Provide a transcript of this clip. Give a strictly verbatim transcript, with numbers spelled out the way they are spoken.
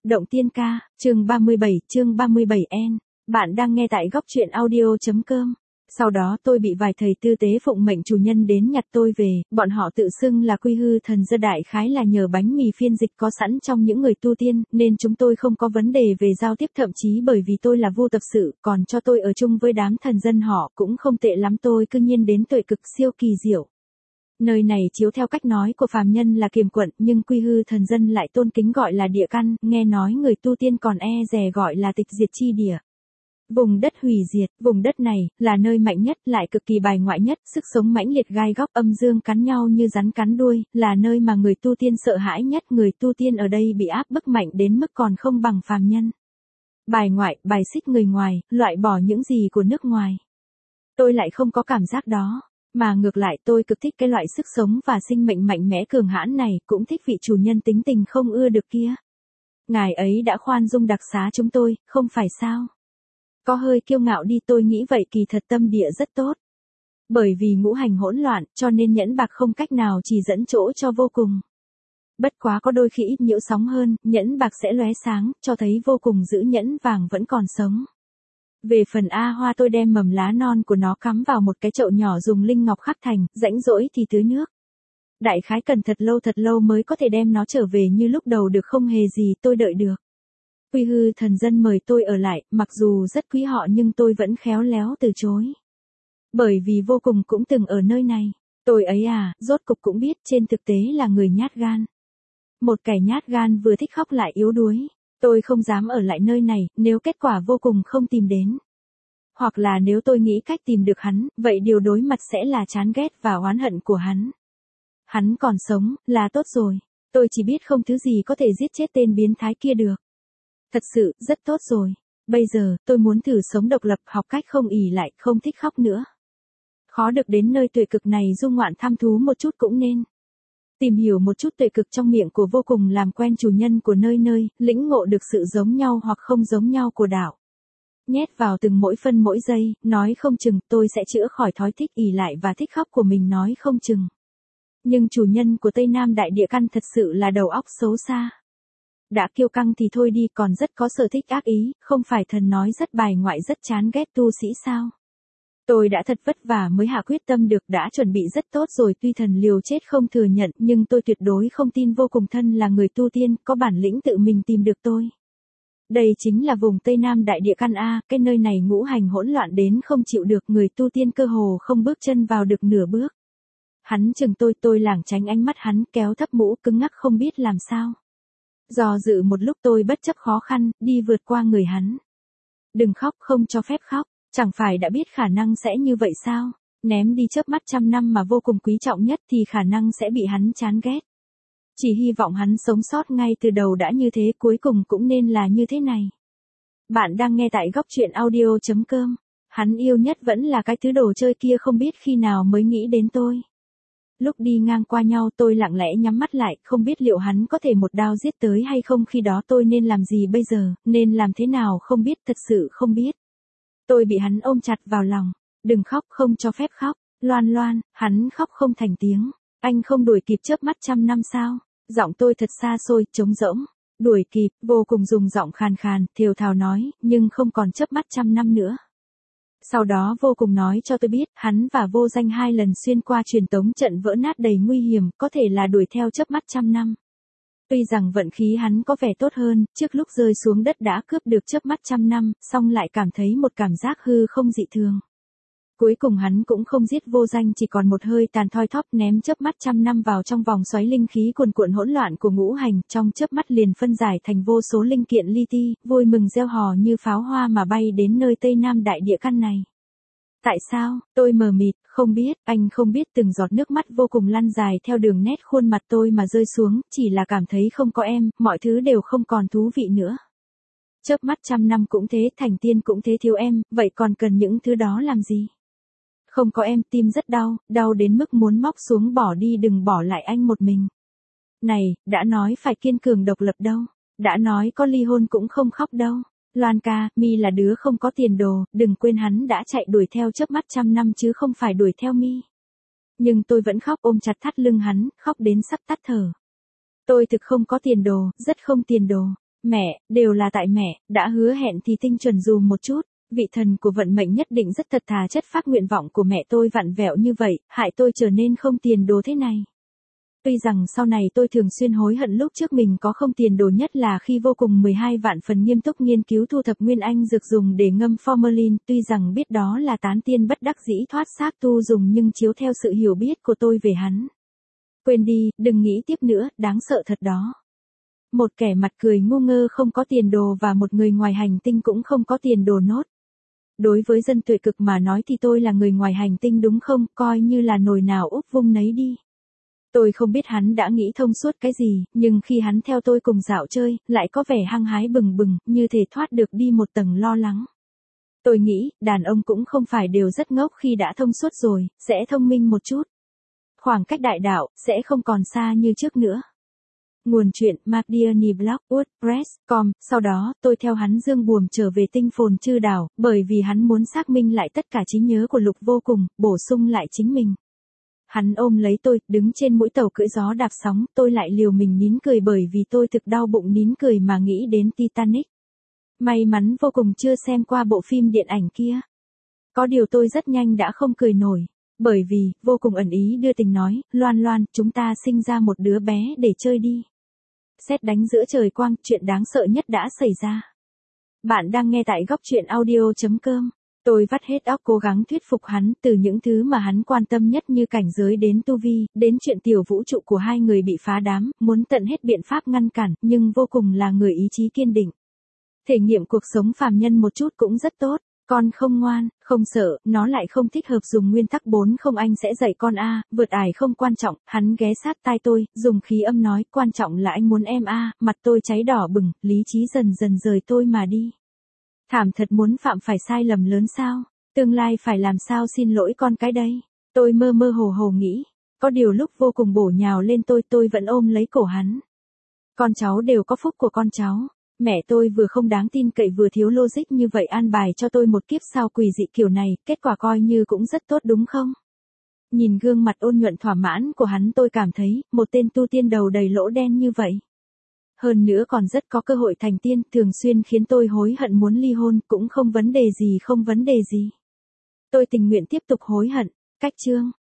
Động Tiên Ca, chương ba mươi bảy, chương ba mươi bảy N. Bạn đang nghe tại góc truyện audio.com. Sau đó tôi bị vài thầy tư tế phụng mệnh chủ nhân đến nhặt tôi về, bọn họ tự xưng là Quy Hư Thần Dân, đại khái là nhờ bánh mì phiên dịch có sẵn trong những người tu tiên, nên chúng tôi không có vấn đề về giao tiếp, thậm chí bởi vì tôi là vô tập sự, còn cho tôi ở chung với đám thần dân họ cũng không tệ lắm, tôi cứ nhiên đến tuệ cực siêu kỳ diệu. Nơi này chiếu theo cách nói của phàm nhân là kiềm quận, nhưng Quy Hư Thần Dân lại tôn kính gọi là địa căn, nghe nói người tu tiên còn e dè gọi là tịch diệt chi địa. Vùng đất hủy diệt, vùng đất này, là nơi mạnh nhất, lại cực kỳ bài ngoại nhất, sức sống mãnh liệt gai góc, âm dương cắn nhau như rắn cắn đuôi, là nơi mà người tu tiên sợ hãi nhất, người tu tiên ở đây bị áp bức mạnh đến mức còn không bằng phàm nhân. Bài ngoại, bài xích người ngoài, loại bỏ những gì của nước ngoài. Tôi lại không có cảm giác đó. Mà ngược lại tôi cực thích cái loại sức sống và sinh mệnh mạnh mẽ cường hãn này, cũng thích vị chủ nhân tính tình không ưa được kia. Ngài ấy đã khoan dung đặc xá chúng tôi, không phải sao? Có hơi kiêu ngạo đi, tôi nghĩ vậy, kỳ thật tâm địa rất tốt. Bởi vì ngũ hành hỗn loạn, cho nên nhẫn bạc không cách nào chỉ dẫn chỗ cho vô cùng. Bất quá có đôi khi ít nhiễu sóng hơn, nhẫn bạc sẽ lóe sáng, cho thấy vô cùng giữ nhẫn vàng vẫn còn sống. Về phần A Hoa, tôi đem mầm lá non của nó cắm vào một cái chậu nhỏ dùng linh ngọc khắc thành, rãnh rỗi thì tưới nước. Đại khái cần thật lâu thật lâu mới có thể đem nó trở về như lúc đầu được, không hề gì, tôi đợi được. Quy Hư Thần Dân mời tôi ở lại, mặc dù rất quý họ nhưng tôi vẫn khéo léo từ chối. Bởi vì vô cùng cũng từng ở nơi này, tôi ấy à, rốt cục cũng biết trên thực tế là người nhát gan. Một kẻ nhát gan vừa thích khóc lại yếu đuối. Tôi không dám ở lại nơi này, nếu kết quả vô cùng không tìm đến. Hoặc là nếu tôi nghĩ cách tìm được hắn, vậy điều đối mặt sẽ là chán ghét và oán hận của hắn. Hắn còn sống, là tốt rồi. Tôi chỉ biết không thứ gì có thể giết chết tên biến thái kia được. Thật sự, rất tốt rồi. Bây giờ, tôi muốn thử sống độc lập, học cách không ỷ lại, không thích khóc nữa. Khó được đến nơi tuệ cực này du ngoạn thăm thú một chút cũng nên. Tìm hiểu một chút tuệ cực trong miệng của vô cùng, làm quen chủ nhân của nơi nơi, lĩnh ngộ được sự giống nhau hoặc không giống nhau của đạo. Nhét vào từng mỗi phân mỗi giây, nói không chừng tôi sẽ chữa khỏi thói thích ỷ lại và thích khóc của mình, nói không chừng. Nhưng chủ nhân của Tây Nam Đại Địa Căn thật sự là đầu óc xấu xa. Đã kiêu căng thì thôi đi, còn rất có sở thích ác ý, không phải thần nói rất bài ngoại rất chán ghét tu sĩ sao? Tôi đã thật vất vả mới hạ quyết tâm được, đã chuẩn bị rất tốt rồi, tuy thần liều chết không thừa nhận, nhưng tôi tuyệt đối không tin vô cùng thân là người tu tiên, có bản lĩnh tự mình tìm được tôi. Đây chính là vùng Tây Nam Đại Địa Căn A, cái nơi này ngũ hành hỗn loạn đến không chịu được, người tu tiên cơ hồ không bước chân vào được nửa bước. Hắn chừng tôi, tôi lảng tránh ánh mắt hắn, kéo thấp mũ, cứng ngắc không biết làm sao. Do dự một lúc tôi bất chấp khó khăn, đi vượt qua người hắn. Đừng khóc, không cho phép khóc. Chẳng phải đã biết khả năng sẽ như vậy sao? Ném đi chớp mắt trăm năm mà vô cùng quý trọng nhất thì khả năng sẽ bị hắn chán ghét. Chỉ hy vọng hắn sống sót ngay từ đầu đã như thế, cuối cùng cũng nên là như thế này. Bạn đang nghe tại góc truyện audio.com. Hắn yêu nhất vẫn là cái thứ đồ chơi kia, không biết khi nào mới nghĩ đến tôi. Lúc đi ngang qua nhau tôi lặng lẽ nhắm mắt lại, không biết liệu hắn có thể một đao giết tới hay không, khi đó tôi nên làm gì bây giờ, nên làm thế nào không biết, thật sự không biết. Tôi bị hắn ôm chặt vào lòng. Đừng khóc, không cho phép khóc. Loan Loan, hắn khóc không thành tiếng. Anh không đuổi kịp chớp mắt trăm năm sao? Giọng tôi thật xa xôi, trống rỗng. Đuổi kịp, vô cùng dùng giọng khàn khàn, thều thào nói, nhưng không còn chớp mắt trăm năm nữa. Sau đó vô cùng nói cho tôi biết, hắn và Vô Danh hai lần xuyên qua truyền tống trận vỡ nát đầy nguy hiểm, có thể là đuổi theo chớp mắt trăm năm. Tuy rằng vận khí hắn có vẻ tốt hơn, trước lúc rơi xuống đất đã cướp được chớp mắt trăm năm, song lại cảm thấy một cảm giác hư không dị thường. Cuối cùng hắn cũng không giết Vô Danh, chỉ còn một hơi tàn thoi thóp, ném chớp mắt trăm năm vào trong vòng xoáy linh khí cuồn cuộn hỗn loạn của ngũ hành, trong chớp mắt liền phân giải thành vô số linh kiện li ti, vui mừng reo hò như pháo hoa mà bay đến nơi Tây Nam Đại Địa Căn này. Tại sao? Tôi mờ mịt, không biết, anh không biết, từng giọt nước mắt vô cùng lăn dài theo đường nét khuôn mặt tôi mà rơi xuống, chỉ là cảm thấy không có em, mọi thứ đều không còn thú vị nữa. Chớp mắt trăm năm cũng thế, thành tiên cũng thế, thiếu em, vậy còn cần những thứ đó làm gì? Không có em, tim rất đau, đau đến mức muốn móc xuống bỏ đi, đừng bỏ lại anh một mình. Này, đã nói phải kiên cường độc lập đâu, đã nói có ly hôn cũng không khóc đâu. Loan ca, Mi là đứa không có tiền đồ, đừng quên hắn đã chạy đuổi theo chớp mắt trăm năm chứ không phải đuổi theo Mi. Nhưng tôi vẫn khóc ôm chặt thắt lưng hắn, khóc đến sắp tắt thở. Tôi thực không có tiền đồ, rất không tiền đồ. Mẹ, đều là tại mẹ, đã hứa hẹn thì tinh chuẩn dù một chút, vị thần của vận mệnh nhất định rất thật thà chất phác nguyện vọng của mẹ tôi vặn vẹo như vậy, hại tôi trở nên không tiền đồ thế này. Tuy rằng sau này tôi thường xuyên hối hận lúc trước mình có không tiền đồ, nhất là khi vô cùng mười hai vạn phần nghiêm túc nghiên cứu thu thập nguyên anh dược dùng để ngâm formalin, tuy rằng biết đó là tán tiên bất đắc dĩ thoát xác tu dùng, nhưng chiếu theo sự hiểu biết của tôi về hắn. Quên đi, đừng nghĩ tiếp nữa, đáng sợ thật đó. Một kẻ mặt cười ngu ngơ không có tiền đồ và một người ngoài hành tinh cũng không có tiền đồ nốt. Đối với dân tuệ cực mà nói thì tôi là người ngoài hành tinh đúng không, coi như là nồi nào úp vung nấy đi. Tôi không biết hắn đã nghĩ thông suốt cái gì, nhưng khi hắn theo tôi cùng dạo chơi, lại có vẻ hăng hái bừng bừng, như thể thoát được đi một tầng lo lắng. Tôi nghĩ, đàn ông cũng không phải đều rất ngốc khi đã thông suốt rồi, sẽ thông minh một chút. Khoảng cách đại đạo, sẽ không còn xa như trước nữa. Nguồn truyện McDiarny Blog, WordPress chấm com, sau đó, tôi theo hắn dương buồm trở về tinh phồn chư đảo, bởi vì hắn muốn xác minh lại tất cả trí nhớ của Lục Vô Cùng, bổ sung lại chính mình. Hắn ôm lấy tôi, đứng trên mũi tàu cưỡi gió đạp sóng, tôi lại liều mình nín cười bởi vì tôi thực đau bụng nín cười mà nghĩ đến Titanic. May mắn vô cùng chưa xem qua bộ phim điện ảnh kia. Có điều tôi rất nhanh đã không cười nổi. Bởi vì, vô cùng ẩn ý đưa tình nói, Loan Loan, chúng ta sinh ra một đứa bé để chơi đi. Sét đánh giữa trời quang, chuyện đáng sợ nhất đã xảy ra. Bạn đang nghe tại góc truyện audio chấm com. Tôi vắt hết óc cố gắng thuyết phục hắn, từ những thứ mà hắn quan tâm nhất như cảnh giới đến tu vi, đến chuyện tiểu vũ trụ của hai người bị phá đám, muốn tận hết biện pháp ngăn cản, nhưng vô cùng là người ý chí kiên định. Thể nghiệm cuộc sống phàm nhân một chút cũng rất tốt. Con không ngoan, không sợ, nó lại không thích hợp dùng nguyên tắc bốn không, anh sẽ dạy con a, vượt ải không quan trọng, hắn ghé sát tai tôi, dùng khí âm nói, quan trọng là anh muốn em a, mặt tôi cháy đỏ bừng, lý trí dần dần rời tôi mà đi. Thảm thật, muốn phạm phải sai lầm lớn sao, tương lai phải làm sao xin lỗi con cái đây, tôi mơ mơ hồ hồ nghĩ, có điều lúc vô cùng bổ nhào lên tôi, tôi vẫn ôm lấy cổ hắn. Con cháu đều có phúc của con cháu. Mẹ tôi vừa không đáng tin cậy vừa thiếu logic như vậy an bài cho tôi một kiếp sau quỷ dị kiểu này, kết quả coi như cũng rất tốt đúng không? Nhìn gương mặt ôn nhuận thỏa mãn của hắn tôi cảm thấy, một tên tu tiên đầu đầy lỗ đen như vậy. Hơn nữa còn rất có cơ hội thành tiên, thường xuyên khiến tôi hối hận muốn ly hôn, cũng không vấn đề gì không vấn đề gì. Tôi tình nguyện tiếp tục hối hận. Cách chương.